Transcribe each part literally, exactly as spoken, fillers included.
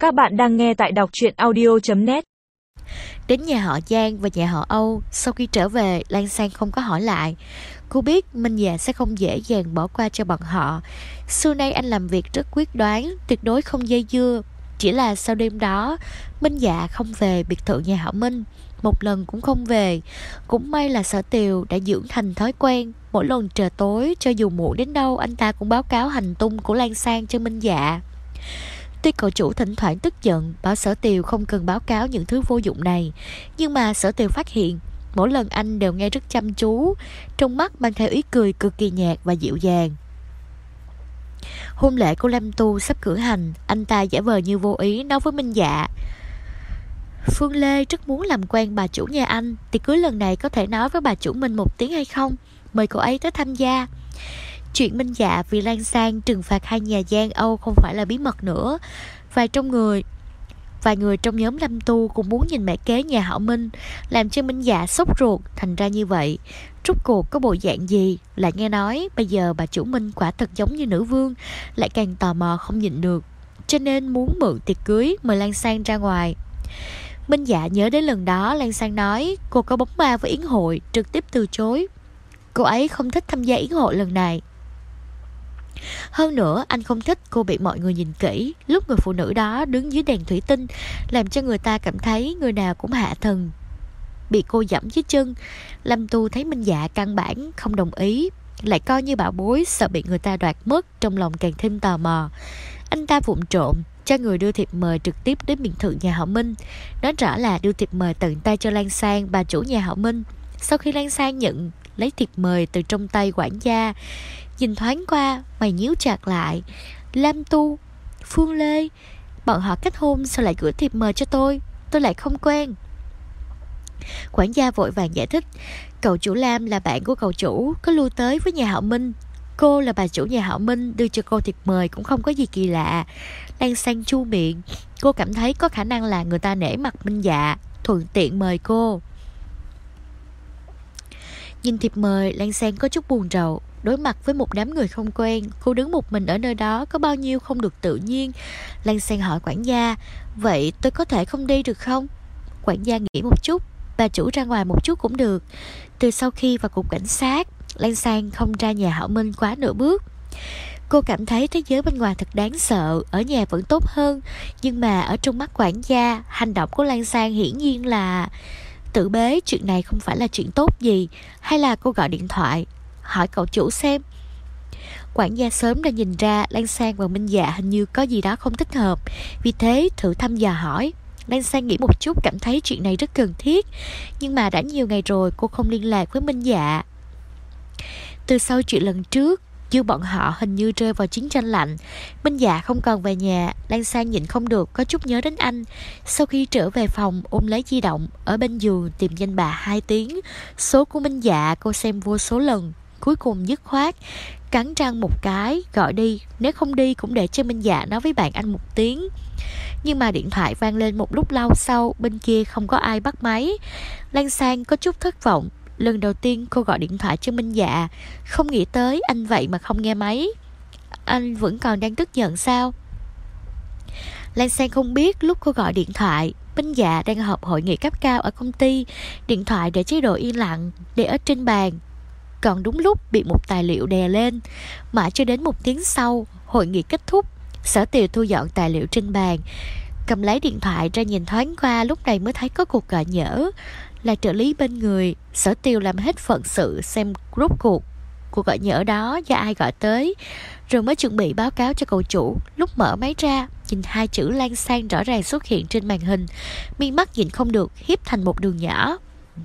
Các bạn đang nghe tại đọc truyện audio chấm net. Đến nhà họ Giang và nhà họ Âu, sau khi trở về, Lan Sang không có hỏi lại. Cô biết Minh Dạ sẽ không dễ dàng bỏ qua cho bọn họ. Xưa nay anh làm việc rất quyết đoán, tuyệt đối không dây dưa. Chỉ là sau đêm đó, Minh Dạ không về biệt thự nhà họ Minh, một lần cũng không về. Cũng may là Sở Tiều đã dưỡng thành thói quen, mỗi lần trời tối, cho dù muộn đến đâu, anh ta cũng báo cáo hành tung của Lan Sang cho Minh Dạ. Tuy cậu chủ thỉnh thoảng tức giận bảo Sở Tiều không cần báo cáo những thứ vô dụng này, nhưng mà Sở Tiều phát hiện mỗi lần anh đều nghe rất chăm chú, trong mắt mang theo ý cười cực kỳ nhạt và dịu dàng. Hôn lễ của Lâm Tu sắp cử hành, anh ta giả vờ như vô ý nói với Minh Dạ: Phương Lê rất muốn làm quen bà chủ nhà anh, tiệc cưới lần này có thể nói với bà chủ Minh một tiếng hay không, mời cô ấy tới tham gia. Chuyện Minh Dạ vì Lan Sang trừng phạt hai nhà Giang Âu không phải là bí mật nữa. Vài trong người Vài người trong nhóm Lâm Tu cũng muốn nhìn mẹ kế nhà họ Minh, làm cho Minh Dạ sốt ruột. Thành ra như vậy, rốt cuộc có bộ dạng gì. Lại nghe nói bây giờ bà chủ Minh quả thật giống như nữ vương, lại càng tò mò không nhịn được, cho nên muốn mượn tiệc cưới mời Lan Sang ra ngoài. Minh Dạ nhớ đến lần đó Lan Sang nói cô có bóng ma với yến hội, trực tiếp từ chối. Cô ấy không thích tham gia yến hội lần này. Hơn nữa anh không thích cô bị mọi người nhìn kỹ lúc người phụ nữ đó đứng dưới đèn thủy tinh, làm cho người ta cảm thấy người nào cũng hạ thần, bị cô dẫm dưới chân. Lâm Tu thấy Minh Dạ căn bản không đồng ý, lại coi như bảo bối, sợ bị người ta đoạt mất, trong lòng càng thêm tò mò. Anh ta vụng trộm cho người đưa thiệp mời trực tiếp đến biệt thự nhà họ Minh, nói rõ là đưa thiệp mời tận tay cho Lan Sang, bà chủ nhà họ Minh. Sau khi Lan Sang nhận lấy thiệp mời từ trong tay quản gia, nhìn thoáng qua, mày nhíu chặt lại. Lam Tu, Phương Lê, bọn họ kết hôn sao lại gửi thiệp mời cho tôi? Tôi lại không quen. Quản gia vội vàng giải thích, cậu chủ Lam là bạn của cậu chủ, có lui tới với nhà họ Minh. Cô là bà chủ nhà họ Minh, đưa cho cô thiệp mời cũng không có gì kỳ lạ. Lan Sang chu miệng, cô cảm thấy có khả năng là người ta nể mặt Minh Dạ, thuận tiện mời cô. Nhìn thiệp mời, Lan Sang có chút buồn rầu. Đối mặt với một đám người không quen, cô đứng một mình ở nơi đó có bao nhiêu không được tự nhiên. Lan Sang hỏi quản gia, vậy tôi có thể không đi được không? Quản gia nghĩ một chút, bà chủ ra ngoài một chút cũng được. Từ sau khi vào cục cảnh sát, Lan Sang không ra nhà họ Minh quá nửa bước. Cô cảm thấy thế giới bên ngoài thật đáng sợ, ở nhà vẫn tốt hơn. Nhưng mà ở trong mắt quản gia, hành động của Lan Sang hiển nhiên là tự bế, chuyện này không phải là chuyện tốt gì. Hay là cô gọi điện thoại hỏi cậu chủ xem. Quản gia sớm đã nhìn ra Lan Sang và Minh Dạ hình như có gì đó không thích hợp, vì thế thử thăm dò hỏi. Lan Sang nghĩ một chút, cảm thấy chuyện này rất cần thiết, nhưng mà đã nhiều ngày rồi cô không liên lạc với Minh Dạ. Từ sau chuyện lần trước, giữa bọn họ hình như rơi vào chiến tranh lạnh. Minh Dạ không còn về nhà, Lan Sang nhịn không được có chút nhớ đến anh. Sau khi trở về phòng, ôm lấy di động, ở bên giường tìm danh bạ hai tiếng. Số của Minh Dạ cô xem vô số lần, cuối cùng dứt khoát cắn răng một cái gọi đi, nếu không đi cũng để cho Minh Dạ nói với bạn anh một tiếng. Nhưng mà điện thoại vang lên một lúc lâu sau, bên kia không có ai bắt máy. Lan Sang có chút thất vọng. Lần đầu tiên cô gọi điện thoại cho Minh Dạ, không nghĩ tới anh vậy mà không nghe máy. Anh vẫn còn đang tức giận sao? Lan Sang không biết lúc cô gọi điện thoại, Minh Dạ đang họp hội nghị cấp cao ở công ty. Điện thoại để chế độ yên lặng, để ở trên bàn. Còn đúng lúc bị một tài liệu đè lên. Mãi cho đến một tiếng sau, hội nghị kết thúc, Sở Tiều thu dọn tài liệu trên bàn, cầm lấy điện thoại ra nhìn thoáng qua, lúc này mới thấy có cuộc gọi nhỡ. Là trợ lý bên người. Sở Tiều làm hết phận sự xem rốt cuộc cuộc gọi nhỡ đó do ai gọi tới, rồi mới chuẩn bị báo cáo cho cậu chủ. Lúc mở máy ra, nhìn hai chữ Lan Sang rõ ràng xuất hiện trên màn hình, mi mắt nhìn không được hiếp thành một đường nhỏ.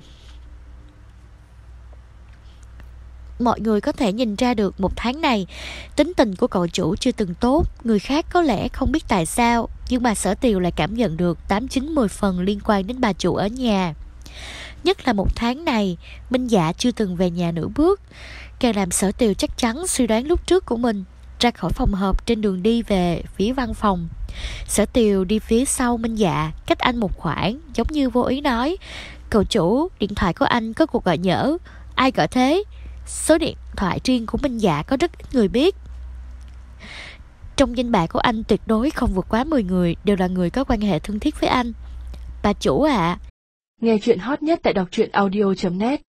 Mọi người có thể nhìn ra được một tháng này tính tình của cậu chủ chưa từng tốt. Người khác có lẽ không biết tại sao, nhưng mà Sở Tiều lại cảm nhận được tám chín mười phần liên quan đến bà chủ ở nhà. Nhất là một tháng này, Minh Dạ chưa từng về nhà nửa bước, càng làm Sở Tiều chắc chắn suy đoán lúc trước của mình. Ra khỏi phòng họp, trên đường đi về phía văn phòng, Sở Tiều đi phía sau Minh Dạ, cách anh một khoảng, giống như vô ý nói, cậu chủ, điện thoại của anh có cuộc gọi nhỡ. Ai gọi thế? Số điện thoại riêng của Minh Dạ có rất ít người biết. Trong danh bạ của anh tuyệt đối không vượt quá mười người, đều là người có quan hệ thân thiết với anh. Bà chủ ạ. À. Nghe chuyện hot nhất tại đọc truyện audio chấm net